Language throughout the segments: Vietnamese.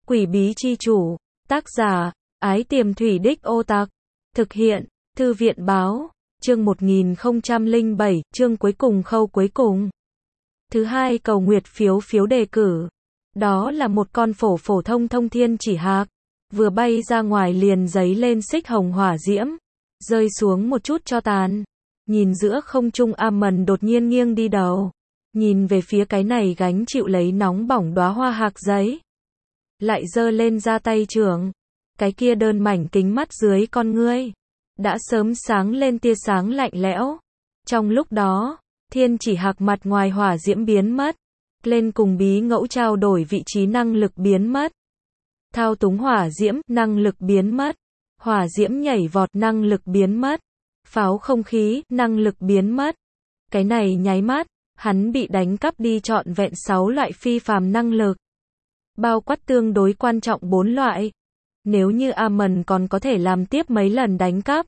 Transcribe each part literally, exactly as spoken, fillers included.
Quỷ bí chi chủ. Tác giả, Ái Tiềm Thủy Đích Ô Tặc. Thực hiện, Thư viện báo. Chương một nghìn không trăm lẻ bảy, chương cuối cùng khâu cuối cùng. Thứ hai cầu nguyệt phiếu phiếu đề cử. Đó là một con phổ phổ thông thông thiên chỉ hạc. Vừa bay ra ngoài liền giấy lên xích hồng hỏa diễm. Rơi xuống một chút cho tàn. Nhìn giữa không trung Amon đột nhiên nghiêng đi đầu. Nhìn về phía cái này gánh chịu lấy nóng bỏng đóa hoa hạc giấy. Lại giơ lên ra tay trưởng. Cái kia đơn mảnh kính mắt dưới con ngươi. Đã sớm sáng lên tia sáng lạnh lẽo. Trong lúc đó, thiên chỉ hạc mặt ngoài hỏa diễm biến mất. Lên cùng bí ngẫu trao đổi vị trí năng lực biến mất. Thao túng hỏa diễm, năng lực biến mất. Hỏa diễm nhảy vọt, năng lực biến mất. Pháo không khí, năng lực biến mất. Cái này nháy mắt, hắn bị đánh cắp đi trọn vẹn sáu loại phi phàm năng lực. Bao quát tương đối quan trọng bốn loại. Nếu như Amon còn có thể làm tiếp mấy lần đánh cắp,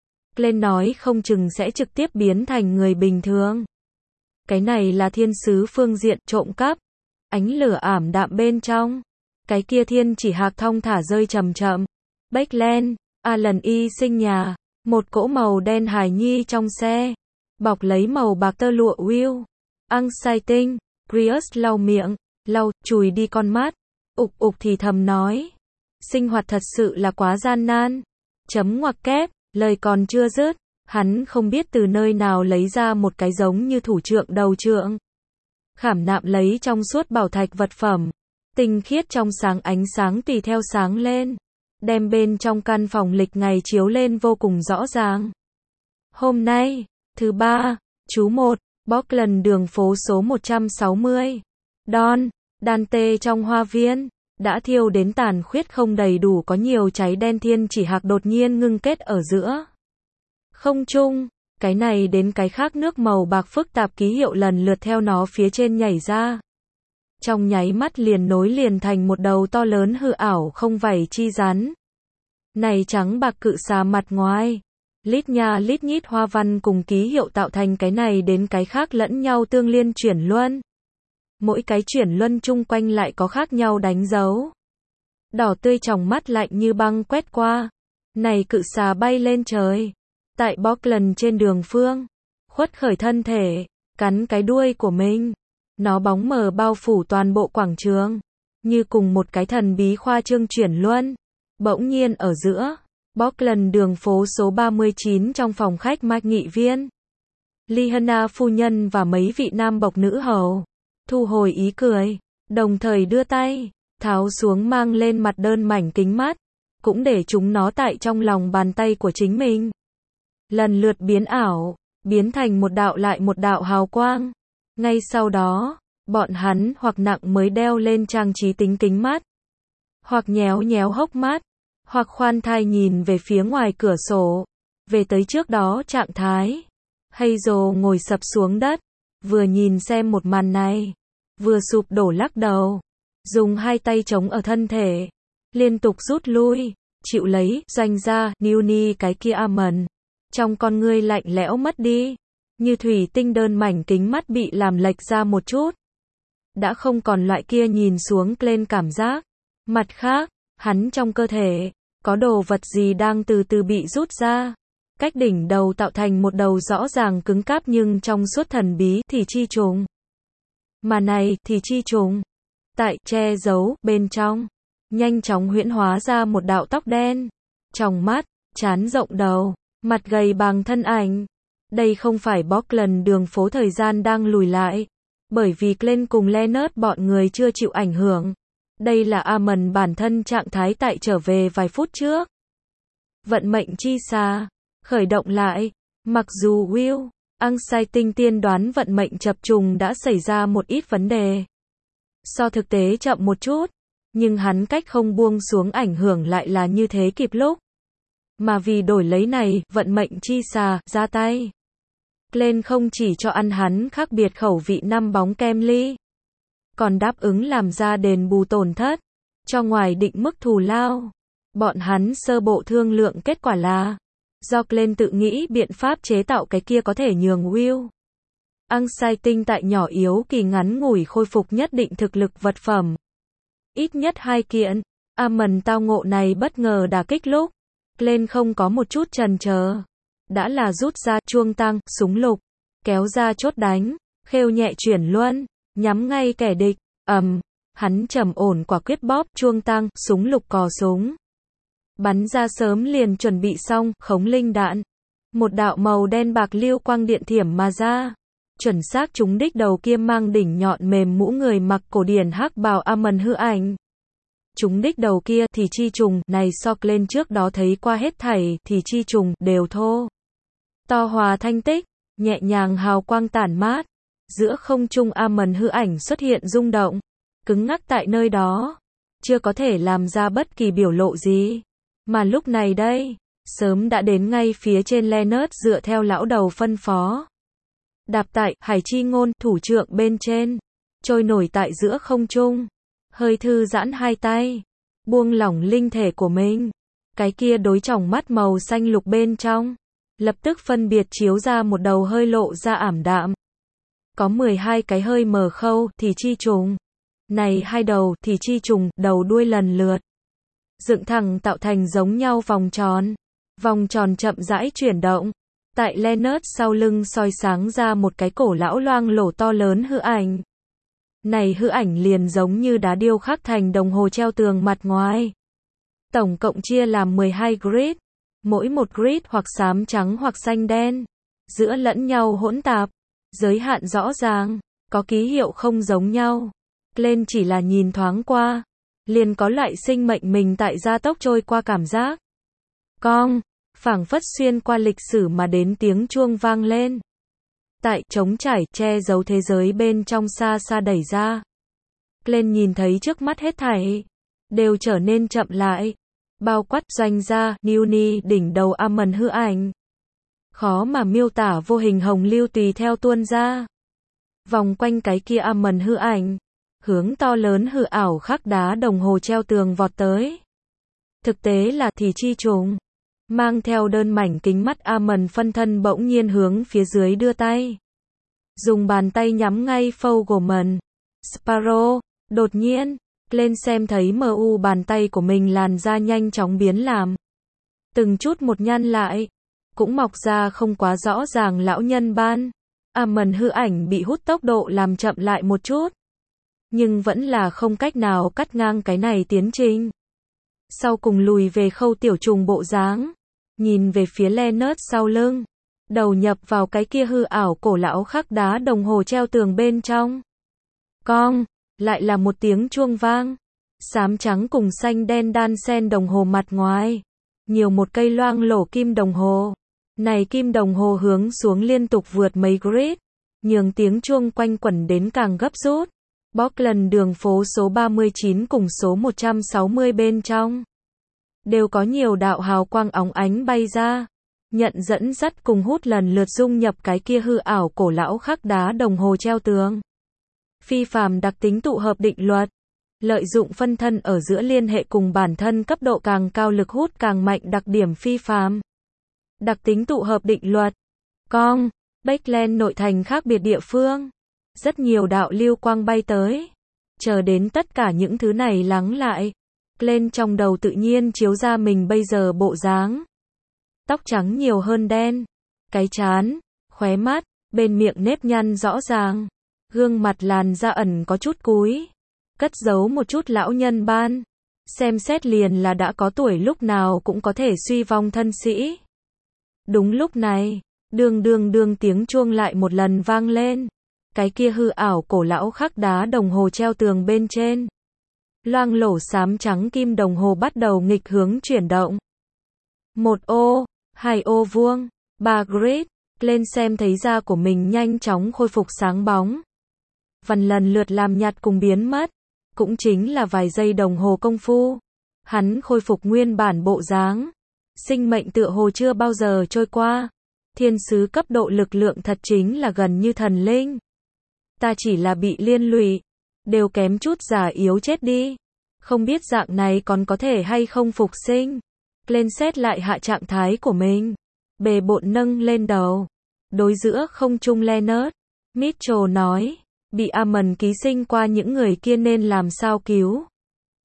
lên nói không chừng sẽ trực tiếp biến thành người bình thường. Cái này là thiên sứ phương diện trộm cắp. Ánh lửa ảm đạm bên trong. Cái kia thiên chỉ hạc thong thả rơi chậm chậm. Backland, Alan y sinh nhà. Một cỗ màu đen hài nhi trong xe. Bọc lấy màu bạc tơ lụa Will. Exciting, Prius lau miệng, lau, chùi đi con mắt. Ục ục thì thầm nói. Sinh hoạt thật sự là quá gian nan. Chấm ngoặc kép, lời còn chưa dứt. Hắn không biết từ nơi nào lấy ra một cái giống như thủ trượng đầu trượng. Khảm nạm lấy trong suốt bảo thạch vật phẩm. Tinh khiết trong sáng ánh sáng tùy theo sáng lên. Đem bên trong căn phòng lịch ngày chiếu lên vô cùng rõ ràng. Hôm nay, thứ ba, chú một, Bockland đường phố số một trăm sáu mươi. Don, Dante trong hoa viên. Đã thiêu đến tàn khuyết không đầy đủ có nhiều cháy đen thiên chỉ hạc đột nhiên ngưng kết ở giữa. Không trung, cái này đến cái khác nước màu bạc phức tạp ký hiệu lần lượt theo nó phía trên nhảy ra. Trong nháy mắt liền nối liền thành một đầu to lớn hư ảo không vảy chi rắn. Này trắng bạc cự xà mặt ngoài. Lít nha lít nhít hoa văn cùng ký hiệu tạo thành cái này đến cái khác lẫn nhau tương liên chuyển luân. Mỗi cái chuyển luân chung quanh lại có khác nhau đánh dấu. Đỏ tươi trong mắt lạnh như băng quét qua. Này cự xà bay lên trời. Tại Bockland trên đường phương. Khuất khởi thân thể. Cắn cái đuôi của mình. Nó bóng mờ bao phủ toàn bộ quảng trường. Như cùng một cái thần bí khoa trương chuyển luân. Bỗng nhiên ở giữa. Bockland đường phố số ba mươi chín trong phòng khách mạch nghị viên. Liana phu nhân và mấy vị nam bộc nữ hầu. Thu hồi ý cười. Đồng thời đưa tay. Tháo xuống mang lên mặt đơn mảnh kính mắt. Cũng để chúng nó tại trong lòng bàn tay của chính mình. Lần lượt biến ảo. Biến thành một đạo lại một đạo hào quang. Ngay sau đó, bọn hắn hoặc nặng mới đeo lên trang trí tính kính mắt. Hoặc nhéo nhéo hốc mắt. Hoặc khoan thai nhìn về phía ngoài cửa sổ. Về tới trước đó trạng thái. Hazel ngồi sập xuống đất. Vừa nhìn xem một màn này. Vừa sụp đổ lắc đầu. Dùng hai tay chống ở thân thể. Liên tục rút lui. Chịu lấy, doanh ra, Nuni cái kia Amon. Trong con ngươi lạnh lẽo mất đi. Như thủy tinh đơn mảnh kính mắt bị làm lệch ra một chút. Đã không còn loại kia nhìn xuống lên cảm giác. Mặt khác, hắn trong cơ thể. Có đồ vật gì đang từ từ bị rút ra. Cách đỉnh đầu tạo thành một đầu rõ ràng cứng cáp nhưng trong suốt thần bí thì chi trùng. Mà này thì chi trùng. Tại che giấu bên trong. Nhanh chóng huyễn hóa ra một đạo tóc đen. Trong mắt, trán rộng đầu. Mặt gầy bằng thân ảnh. Đây không phải Bockland đường phố thời gian đang lùi lại. Bởi vì Glenn cùng Leonard bọn người chưa chịu ảnh hưởng. Đây là Amon bản thân trạng thái tại trở về vài phút trước. Vận mệnh chi xà. Khởi động lại. Mặc dù Will, Exciting tiên đoán vận mệnh chập trùng đã xảy ra một ít vấn đề. So thực tế chậm một chút. Nhưng hắn cách không buông xuống ảnh hưởng lại là như thế kịp lúc. Mà vì đổi lấy này, vận mệnh chi xà, ra tay. Glenn không chỉ cho ăn hắn khác biệt khẩu vị năm bóng kem ly. Còn đáp ứng làm ra đền bù tổn thất. Cho ngoài định mức thù lao. Bọn hắn sơ bộ thương lượng kết quả là. Do Glenn tự nghĩ biện pháp chế tạo cái kia có thể nhường Will. Exciting tại nhỏ yếu kỳ ngắn ngủi khôi phục nhất định thực lực vật phẩm. ít nhất hai kiện. Amon tao ngộ này bất ngờ đả kích lúc. Glenn không có một chút chần chờ. Đã là rút ra chuông tăng, súng lục. Kéo ra chốt đánh. Khêu nhẹ chuyển luân. Nhắm ngay kẻ địch. ầm, hắn trầm ổn quả quyết bóp chuông tăng, súng lục cò súng. Bắn ra sớm liền chuẩn bị xong, khống linh đạn. Một đạo màu đen bạc lưu quang điện thiểm mà ra. Chuẩn xác trúng đích đầu kia mang đỉnh nhọn mềm mũ người mặc cổ điển hắc bào Amon hư ảnh. Trúng đích đầu kia thì chi trùng này so lên trước đó thấy qua hết thảy thì chi trùng đều thô. To hòa thanh tích, nhẹ nhàng hào quang tản mát. Giữa không trung Amon hư ảnh xuất hiện rung động. Cứng ngắc tại nơi đó. Chưa có thể làm ra bất kỳ biểu lộ gì. Mà lúc này đây, sớm đã đến ngay phía trên Leonard dựa theo lão đầu phân phó. Đạp tại, hải chi ngôn, thủ trượng bên trên. Trôi nổi tại giữa không trung. Hơi thư giãn hai tay. Buông lỏng linh thể của mình. Cái kia đối tròng mắt màu xanh lục bên trong. Lập tức phân biệt chiếu ra một đầu hơi lộ ra ảm đạm. Có mười hai cái hơi mờ khâu thì chi trùng. Này hai đầu thì chi trùng, đầu đuôi lần lượt. Dựng thẳng tạo thành giống nhau vòng tròn. Vòng tròn chậm rãi chuyển động. Tại Leonard sau lưng soi sáng ra một cái cổ lão loang lổ to lớn hư ảnh. Này hư ảnh liền giống như đá điêu khắc thành đồng hồ treo tường mặt ngoài. Tổng cộng chia làm mười hai grid. Mỗi một grid hoặc xám trắng hoặc xanh đen. Giữa lẫn nhau hỗn tạp. Giới hạn rõ ràng. Có ký hiệu không giống nhau. Lên chỉ là nhìn thoáng qua. Liền có loại sinh mệnh mình tại gia tốc trôi qua cảm giác. Cong. Phảng phất xuyên qua lịch sử mà đến tiếng chuông vang lên. Tại trống trải, che giấu thế giới bên trong xa xa đẩy ra. Lên nhìn thấy trước mắt hết thảy. Đều trở nên chậm lại. Bao quát doanh gia, Newni, đỉnh đầu Amon hư ảnh. Khó mà miêu tả vô hình hồng lưu tùy theo tuôn ra. Vòng quanh cái kia Amon hư ảnh. Hướng to lớn hư ảo khắc đá đồng hồ treo tường vọt tới. Thực tế là thì chi trùng. Mang theo đơn mảnh kính mắt Amon phân thân bỗng nhiên hướng phía dưới đưa tay. Dùng bàn tay nhắm ngay Fogelman. Sparrow. Đột nhiên, lên xem thấy mờ u bàn tay của mình làn da nhanh chóng biến làm. Từng chút một nhăn lại. Cũng mọc ra không quá rõ ràng lão nhân ban. Amon hư ảnh bị hút tốc độ làm chậm lại một chút. Nhưng vẫn là không cách nào cắt ngang cái này tiến trình. Sau cùng lùi về khâu tiểu trùng bộ dáng. Nhìn về phía Leonard sau lưng. Đầu nhập vào cái kia hư ảo cổ lão khắc đá đồng hồ treo tường bên trong. Cong. Lại là một tiếng chuông vang. Xám trắng cùng xanh đen đan xen đồng hồ mặt ngoài. Nhiều một cây loang lổ kim đồng hồ. Này kim đồng hồ hướng xuống liên tục vượt mấy grid. Nhường tiếng chuông quanh quẩn đến càng gấp rút. Bockland đường phố số ba mươi chín cùng số một trăm sáu mươi bên trong. Đều có nhiều đạo hào quang óng ánh bay ra. Nhận dẫn dắt cùng hút lần lượt dung nhập cái kia hư ảo cổ lão khắc đá đồng hồ treo tường. Phi phàm đặc tính tụ hợp định luật. Lợi dụng phân thân ở giữa liên hệ cùng bản thân cấp độ càng cao lực hút càng mạnh đặc điểm phi phàm. Đặc tính tụ hợp định luật. Cong. Backland nội thành khác biệt địa phương. Rất nhiều đạo lưu quang bay tới. Chờ đến tất cả những thứ này lắng lại. Lên trong đầu tự nhiên chiếu ra mình bây giờ bộ dáng. Tóc trắng nhiều hơn đen. Cái trán, khóe mắt, bên miệng nếp nhăn rõ ràng. Gương mặt làn da ẩn có chút cúi. Cất giấu một chút lão nhân ban. Xem xét liền là đã có tuổi lúc nào cũng có thể suy vong thân sĩ. Đúng lúc này, đương đương đương tiếng chuông lại một lần vang lên. Cái kia hư ảo cổ lão khắc đá đồng hồ treo tường bên trên. Loang lổ xám trắng kim đồng hồ bắt đầu nghịch hướng chuyển động. Một ô, hai ô vuông, ba grid. Lên xem thấy da của mình nhanh chóng khôi phục sáng bóng. Vần lần lượt làm nhạt cùng biến mất. Cũng chính là vài giây đồng hồ công phu. Hắn khôi phục nguyên bản bộ dáng. Sinh mệnh tựa hồ chưa bao giờ trôi qua. Thiên sứ cấp độ lực lượng thật chính là gần như thần linh. Ta chỉ là bị liên lụy. Đều kém chút già yếu chết đi. Không biết dạng này còn có thể hay không phục sinh. Lên xét lại hạ trạng thái của mình. Bề bộn nâng lên đầu. Đối giữa không trung Leonard. Mitchell nói. Bị Amon ký sinh qua những người kia nên làm sao cứu.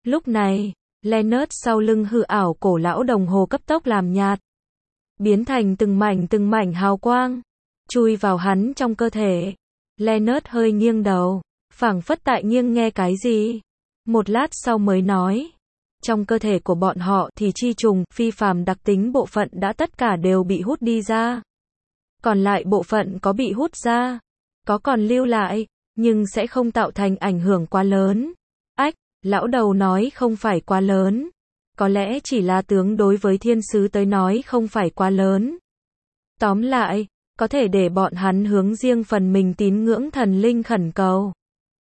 Lúc này, Leonard sau lưng hư ảo cổ lão đồng hồ cấp tốc làm nhạt, biến thành từng mảnh từng mảnh hào quang, chui vào hắn trong cơ thể. Leonard hơi nghiêng đầu, phảng phất tại nghiêng nghe cái gì. Một lát sau mới nói, trong cơ thể của bọn họ thì chi trùng, phi phàm đặc tính bộ phận đã tất cả đều bị hút đi ra. Còn lại bộ phận có bị hút ra, có còn lưu lại, nhưng sẽ không tạo thành ảnh hưởng quá lớn. Ách, lão đầu nói không phải quá lớn. Có lẽ chỉ là tướng đối với thiên sứ tới nói không phải quá lớn. Tóm lại, có thể để bọn hắn hướng riêng phần mình tín ngưỡng thần linh khẩn cầu.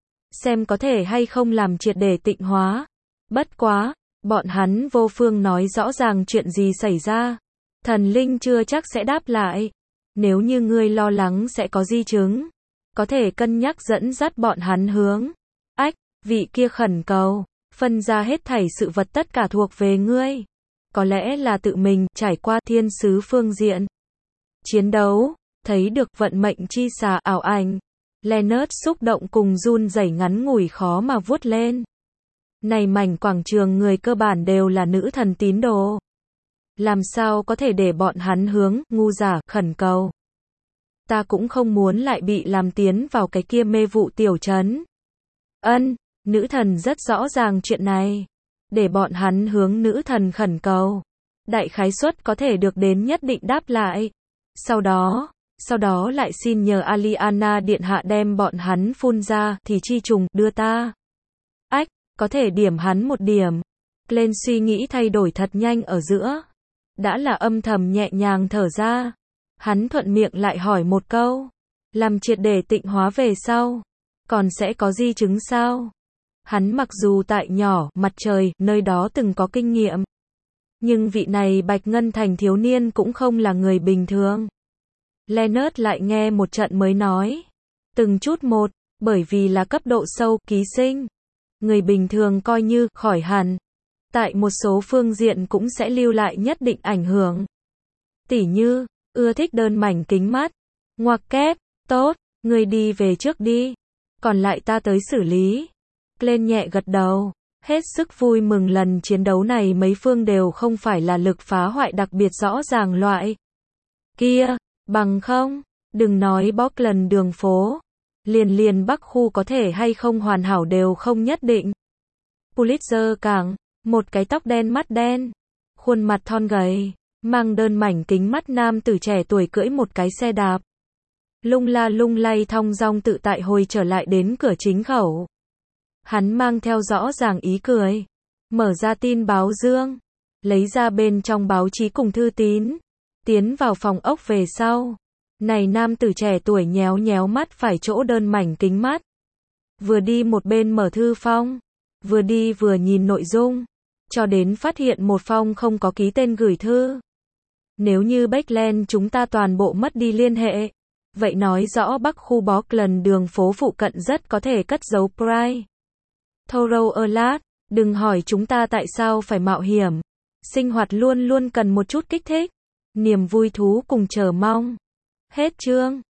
Xem có thể hay không làm triệt để tịnh hóa. Bất quá, bọn hắn vô phương nói rõ ràng chuyện gì xảy ra. Thần linh chưa chắc sẽ đáp lại. Nếu như ngươi lo lắng sẽ có di chứng, có thể cân nhắc dẫn dắt bọn hắn hướng. Ách, vị kia khẩn cầu, phân ra hết thảy sự vật tất cả thuộc về ngươi. Có lẽ là tự mình trải qua thiên sứ phương diện. Chiến đấu, thấy được vận mệnh chi xà ảo ảnh. Leonard xúc động cùng run rẩy ngắn ngủi khó mà vuốt lên. Này mảnh quảng trường người cơ bản đều là nữ thần tín đồ. Làm sao có thể để bọn hắn hướng, ngu giả, khẩn cầu. Ta cũng không muốn lại bị làm tiến vào cái kia mê vụ tiểu trấn. Ân, nữ thần rất rõ ràng chuyện này. Để bọn hắn hướng nữ thần khẩn cầu. Đại khái suất có thể được đến nhất định đáp lại. Sau đó, sau đó lại xin nhờ Aliana điện hạ đem bọn hắn phun ra thì chi trùng đưa ta. Ách, có thể điểm hắn một điểm. Glenn suy nghĩ thay đổi thật nhanh ở giữa. Đã là âm thầm nhẹ nhàng thở ra. Hắn thuận miệng lại hỏi một câu. Làm triệt để tịnh hóa về sau. Còn sẽ có di chứng sao? Hắn mặc dù tại nhỏ, mặt trời, nơi đó từng có kinh nghiệm. Nhưng vị này Bạch Ngân Thành thiếu niên cũng không là người bình thường. Leonard lại nghe một trận mới nói. Từng chút một, bởi vì là cấp độ sâu, ký sinh. Người bình thường coi như khỏi hẳn. Tại một số phương diện cũng sẽ lưu lại nhất định ảnh hưởng. Tỉ như, ưa thích đơn mảnh kính mắt. Ngoặc kép, tốt, người đi về trước đi. Còn lại ta tới xử lý. Glenn nhẹ gật đầu. Hết sức vui mừng lần chiến đấu này mấy phương đều không phải là lực phá hoại đặc biệt rõ ràng loại. Kia, bằng không, đừng nói Portland đường phố. Liền liền Bắc khu có thể hay không hoàn hảo đều không nhất định. Pulitzer cảng, một cái tóc đen mắt đen, khuôn mặt thon gầy, mang đơn mảnh kính mắt nam tử trẻ tuổi cưỡi một cái xe đạp. Lung la lung lay thong dong tự tại hồi trở lại đến cửa chính khẩu. Hắn mang theo rõ ràng ý cười, mở ra tin báo dương, lấy ra bên trong báo chí cùng thư tín, tiến vào phòng ốc về sau. Này nam tử trẻ tuổi nhéo nhéo mắt phải chỗ đơn mảnh kính mắt. Vừa đi một bên mở thư phong, vừa đi vừa nhìn nội dung, cho đến phát hiện một phong không có ký tên gửi thư. Nếu như Backland chúng ta toàn bộ mất đi liên hệ, vậy nói rõ Bắc khu Portland đường phố phụ cận rất có thể cất giấu Pride. Thorough alert, đừng hỏi chúng ta tại sao phải mạo hiểm. Sinh hoạt luôn luôn cần một chút kích thích, niềm vui thú cùng chờ mong. Hết chương.